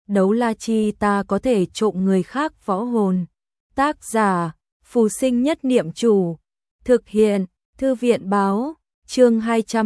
đấu la chi ta có thể trộm người khác võ hồn. Tác giả, Phù Sinh Nhất Niệm Chủ. Thực hiện, Thư viện báo, chương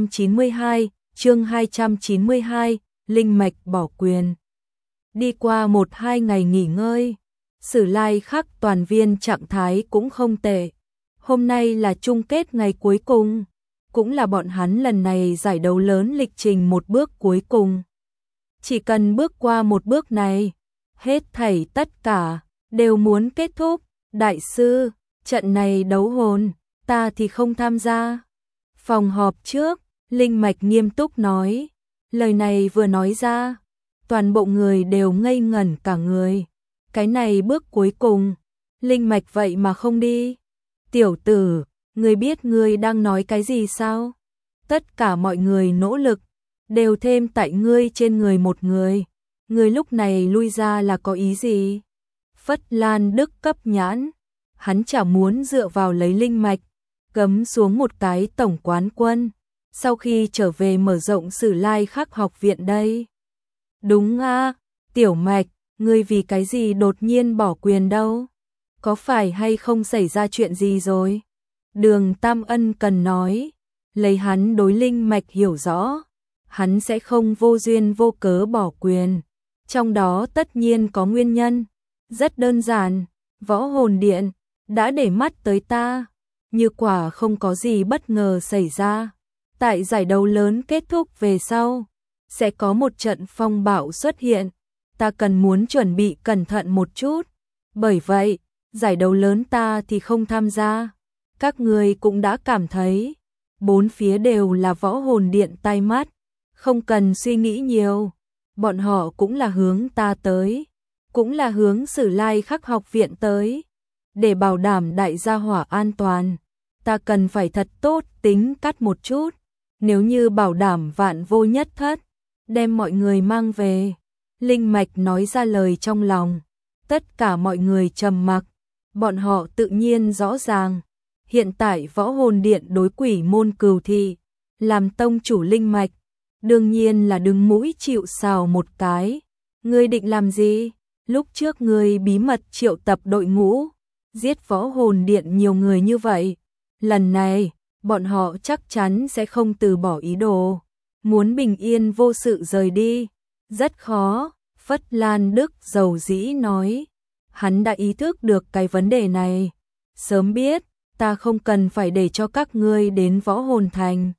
292, Linh Mạch bỏ quyền. Đi qua 1-2 ngày nghỉ ngơi, Sử Lai Khắc toàn viên trạng thái cũng không tệ. Hôm nay là chung kết ngày cuối cùng, cũng là bọn hắn lần này giải đấu lớn lịch trình một bước cuối cùng. Chỉ cần bước qua một bước này, hết thảy tất cả đều muốn kết thúc. Đại sư, trận này đấu hồn, ta thì không tham gia. Phòng họp trước, Linh Mạch nghiêm túc nói. Lời này vừa nói ra, toàn bộ người đều ngây ngẩn cả người. Cái này bước cuối cùng, Linh Mạch vậy mà không đi. Tiểu tử, ngươi biết ngươi đang nói cái gì sao? Tất cả mọi người nỗ lực, đều thêm tại ngươi trên người một người. Ngươi lúc này lui ra là có ý gì? Phất Lan Đức cấp nhãn, hắn chả muốn dựa vào lấy Linh Mạch, cấm xuống một cái tổng quán quân, sau khi trở về mở rộng Sử Lai Khắc học viện đây. Đúng a, Tiểu Mạch, ngươi vì cái gì đột nhiên bỏ quyền đâu? Có phải hay không xảy ra chuyện gì rồi? Đường Tam Ân cần nói, lấy hắn đối Linh Mạch hiểu rõ, hắn sẽ không vô duyên vô cớ bỏ quyền. Trong đó tất nhiên có nguyên nhân, rất đơn giản, Võ Hồn Điện đã để mắt tới ta, như quả không có gì bất ngờ xảy ra. Tại giải đấu lớn kết thúc về sau, sẽ có một trận phong bạo xuất hiện, ta cần muốn chuẩn bị cẩn thận một chút. Bởi vậy, giải đấu lớn ta thì không tham gia. Các người cũng đã cảm thấy, bốn phía đều là Võ Hồn Điện tai mắt, không cần suy nghĩ nhiều. Bọn họ cũng là hướng ta tới, cũng là hướng Sử Lai Khắc học viện tới. Để bảo đảm đại gia hỏa an toàn, ta cần phải thật tốt tính cắt một chút. Nếu như bảo đảm vạn vô nhất thất, đem mọi người mang về. Linh Mạch nói ra lời trong lòng. Tất cả mọi người trầm mặc. Bọn họ tự nhiên rõ ràng, hiện tại Võ Hồn Điện đối Quỷ Môn Cừu Thị, làm tông chủ Linh Mạch, đương nhiên là đứng mũi chịu sào một cái. Ngươi định làm gì? Lúc trước ngươi bí mật triệu tập đội ngũ, giết Võ Hồn Điện nhiều người như vậy. Lần này, bọn họ chắc chắn sẽ không từ bỏ ý đồ, muốn bình yên vô sự rời đi. Rất khó, Phất Lan Đức dầu dĩ nói. Hắn đã ý thức được cái vấn đề này. Sớm biết, ta không cần phải để cho các ngươi đến Võ Hồn Thành.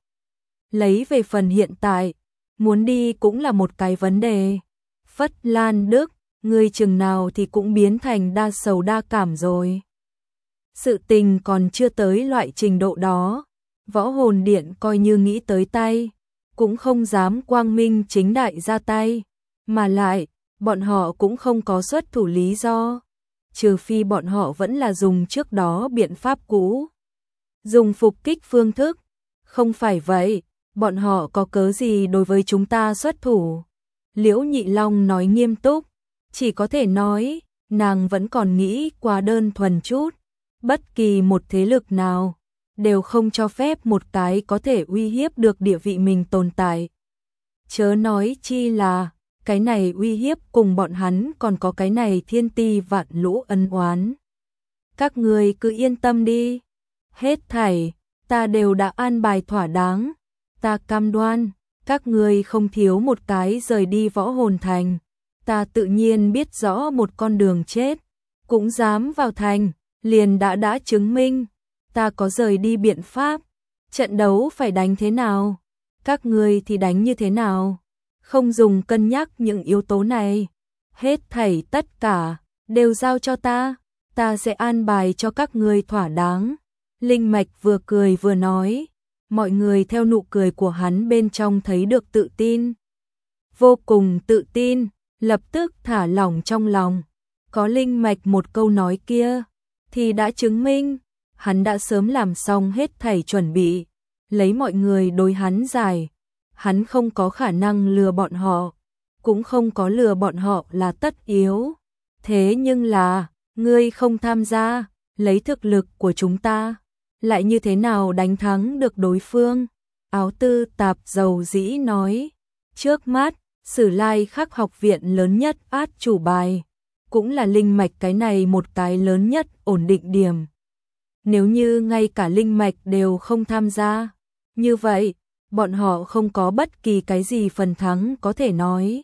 Lấy về phần hiện tại, muốn đi cũng là một cái vấn đề. Phất Lan Đức, ngươi chừng nào thì cũng biến thành đa sầu đa cảm rồi. Sự tình còn chưa tới loại trình độ đó. Võ Hồn Điện coi như nghĩ tới tay, cũng không dám quang minh chính đại ra tay. Mà lại, bọn họ cũng không có xuất thủ lý do. Trừ phi bọn họ vẫn là dùng trước đó biện pháp cũ, dùng phục kích phương thức. Không phải vậy, bọn họ có cớ gì đối với chúng ta xuất thủ? Liễu Nhị Long nói nghiêm túc, chỉ có thể nói, nàng vẫn còn nghĩ quá đơn thuần chút. Bất kỳ một thế lực nào, đều không cho phép một cái có thể uy hiếp được địa vị mình tồn tại. Chớ nói chi là, cái này uy hiếp cùng bọn hắn còn có cái này thiên ti vạn lũ ân oán. Các người cứ yên tâm đi. Hết thảy, ta đều đã an bài thỏa đáng. Ta cam đoan, các người không thiếu một cái rời đi Võ Hồn Thành. Ta tự nhiên biết rõ một con đường chết, cũng dám vào thành, liền đã chứng minh. Ta có rời đi biện pháp. Trận đấu phải đánh thế nào? Các người thì đánh như thế nào? Không dùng cân nhắc những yếu tố này. Hết thảy tất cả, đều giao cho ta. Ta sẽ an bài cho các người thỏa đáng. Linh Mạch vừa cười vừa nói. Mọi người theo nụ cười của hắn bên trong thấy được tự tin. Vô cùng tự tin, lập tức thả lỏng trong lòng. Có Linh Mạch một câu nói kia, thì đã chứng minh, hắn đã sớm làm xong hết thảy chuẩn bị. Lấy mọi người đối hắn giải, hắn không có khả năng lừa bọn họ, cũng không có lừa bọn họ là tất yếu. Thế nhưng là, ngươi không tham gia, lấy thực lực của chúng ta, lại như thế nào đánh thắng được đối phương? Áo Tư Tạp dầu dĩ nói, trước mắt, Sử Lai Khắc học viện lớn nhất át chủ bài, cũng là linh mạch cái này một cái lớn nhất ổn định điểm. Nếu như ngay cả linh mạch đều không tham gia, như vậy, bọn họ không có bất kỳ cái gì phần thắng có thể nói.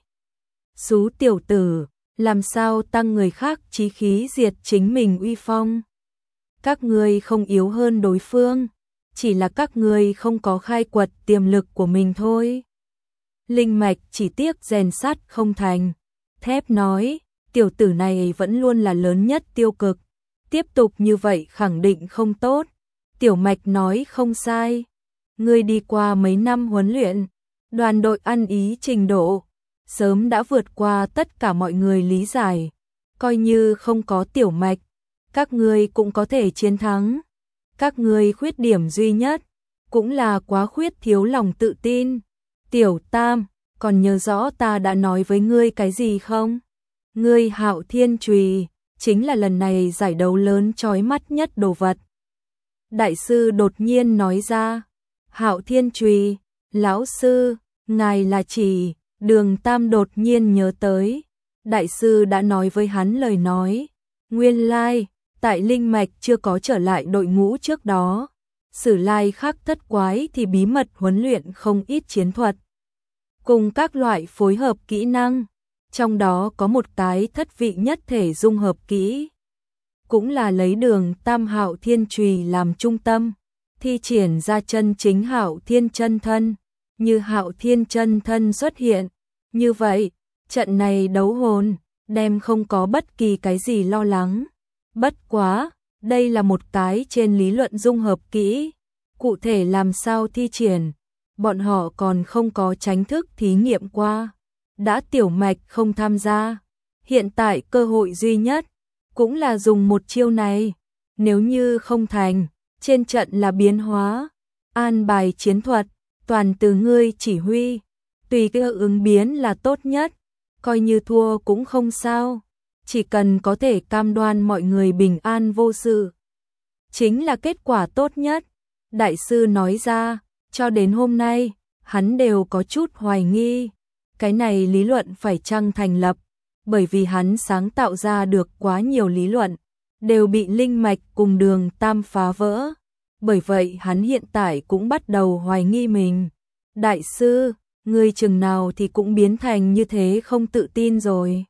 Xú tiểu tử, làm sao tăng người khác chí khí diệt chính mình uy phong? Các ngươi không yếu hơn đối phương, chỉ là các ngươi không có khai quật tiềm lực của mình thôi. Linh mạch chỉ tiếc rèn sắt không thành. Thép nói, tiểu tử này vẫn luôn là lớn nhất tiêu cực. Tiếp tục như vậy khẳng định không tốt. Tiểu mạch nói không sai. Ngươi đi qua mấy năm huấn luyện, đoàn đội ăn ý trình độ, sớm đã vượt qua tất cả mọi người lý giải. Coi như không có tiểu mạch, các ngươi cũng có thể chiến thắng. Các ngươi khuyết điểm duy nhất, cũng là quá khuyết thiếu lòng tự tin. Tiểu Tam, còn nhớ rõ ta đã nói với ngươi cái gì không? Ngươi Hạo Thiên Chùy, chính là lần này giải đấu lớn chói mắt nhất đồ vật. Đại sư đột nhiên nói ra, Hạo Thiên Chùy, lão sư, ngài là chỉ, Đường Tam đột nhiên nhớ tới. Đại sư đã nói với hắn lời nói, nguyên lai, tại linh mạch chưa có trở lại đội ngũ trước đó. Sử Lai Khắc thất quái thì bí mật huấn luyện không ít chiến thuật, cùng các loại phối hợp kỹ năng, trong đó có một cái thất vị nhất thể dung hợp kỹ, cũng là lấy Đường Tam Hạo Thiên Chùy làm trung tâm, thi triển ra chân chính Hạo Thiên chân thân. Như Hạo Thiên chân thân xuất hiện, như vậy, trận này đấu hồn, đem không có bất kỳ cái gì lo lắng. Bất quá, đây là một cái trên lý luận dung hợp kỹ, cụ thể làm sao thi triển, bọn họ còn không có chính thức thí nghiệm qua. Đã tiểu mạch không tham gia, hiện tại cơ hội duy nhất, cũng là dùng một chiêu này. Nếu như không thành, trên trận là biến hóa, an bài chiến thuật, toàn từ ngươi chỉ huy, tùy cái ứng biến là tốt nhất, coi như thua cũng không sao, chỉ cần có thể cam đoan mọi người bình an vô sự, chính là kết quả tốt nhất. Đại sư nói ra, cho đến hôm nay, hắn đều có chút hoài nghi, cái này lý luận phải chăng thành lập, bởi vì hắn sáng tạo ra được quá nhiều lý luận, đều bị linh mạch cùng Đường Tam phá vỡ. Bởi vậy hắn hiện tại cũng bắt đầu hoài nghi mình. Đại sư, ngươi chừng nào thì cũng biến thành như thế không tự tin rồi.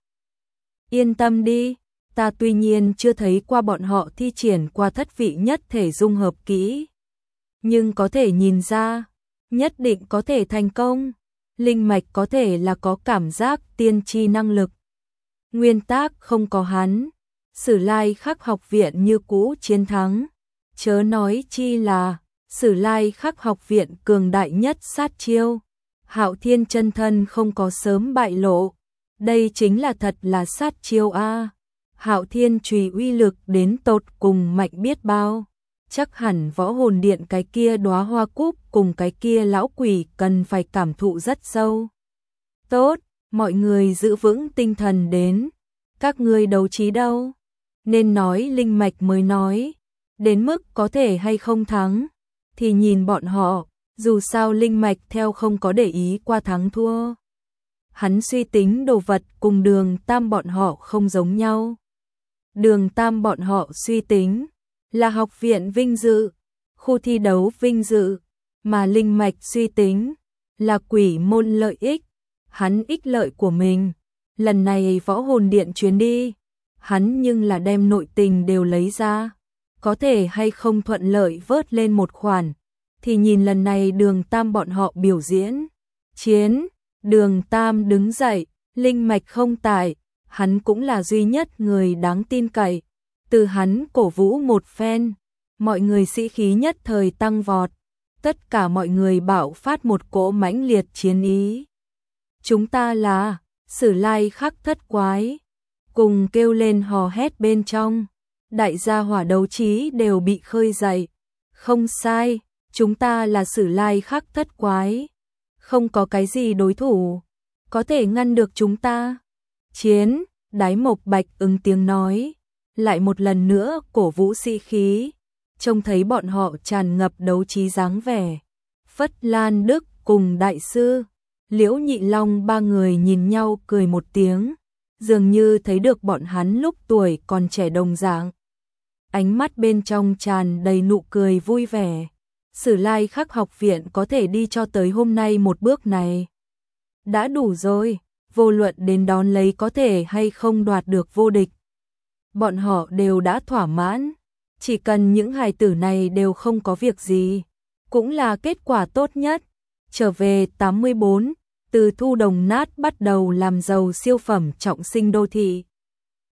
Yên tâm đi, ta tuy nhiên chưa thấy qua bọn họ thi triển qua thất vị nhất thể dung hợp kỹ, nhưng có thể nhìn ra, nhất định có thể thành công. Linh mạch có thể là có cảm giác tiên tri năng lực. Nguyên tắc không có hắn, Sử Lai Khắc học viện như cũ chiến thắng. Chớ nói chi là, Sử Lai Khắc học viện cường đại nhất sát chiêu. Hạo Thiên chân thân không có sớm bại lộ. Đây chính là thật là sát chiêu a. Hạo Thiên Chùy uy lực đến tột cùng mạnh biết bao. Chắc hẳn võ hồn điện cái kia đóa hoa cúc cùng cái kia lão quỷ cần phải cảm thụ rất sâu. Tốt, mọi người giữ vững tinh thần đến. Các ngươi đấu trí đâu? Nên nói linh mạch mới nói. Đến mức có thể hay không thắng, thì nhìn bọn họ, dù sao linh mạch theo không có để ý qua thắng thua. Hắn suy tính đồ vật cùng Đường Tam bọn họ không giống nhau. Đường Tam bọn họ suy tính là học viện vinh dự, khu thi đấu vinh dự, mà linh mạch suy tính là quỷ môn lợi ích. Hắn ích lợi của mình, lần này võ hồn điện chuyến đi, hắn nhưng là đem nội tình đều lấy ra. Có thể hay không thuận lợi vớt lên một khoản, thì nhìn lần này Đường Tam bọn họ biểu diễn. Chiến, Đường Tam đứng dậy, linh mạch không tại, hắn cũng là duy nhất người đáng tin cậy. Từ hắn cổ vũ một phen, mọi người sĩ khí nhất thời tăng vọt, tất cả mọi người bạo phát một cỗ mãnh liệt chiến ý. Chúng ta là Sử Lai Khắc thất quái, cùng kêu lên hò hét bên trong. Đại gia hỏa đấu trí đều bị khơi dậy. Không sai, chúng ta là Sử Lai Khắc thất quái. Không có cái gì đối thủ có thể ngăn được chúng ta. Chiến, Đái Mộc Bạch ứng tiếng nói, lại một lần nữa cổ vũ sĩ khí, trông thấy bọn họ tràn ngập đấu trí dáng vẻ. Phất Lan Đức cùng đại sư Liễu Nhị Long ba người nhìn nhau cười một tiếng, dường như thấy được bọn hắn lúc tuổi còn trẻ đồng dạng. Ánh mắt bên trong tràn đầy nụ cười vui vẻ. Sử Lai Khắc học viện có thể đi cho tới hôm nay một bước này đã đủ rồi, vô luận đến đón lấy có thể hay không đoạt được vô địch. Bọn họ đều đã thỏa mãn, chỉ cần những hài tử này đều không có việc gì, cũng là kết quả tốt nhất. Trở về 84, từ thu đồng nát bắt đầu làm giàu siêu phẩm trọng sinh đô thị.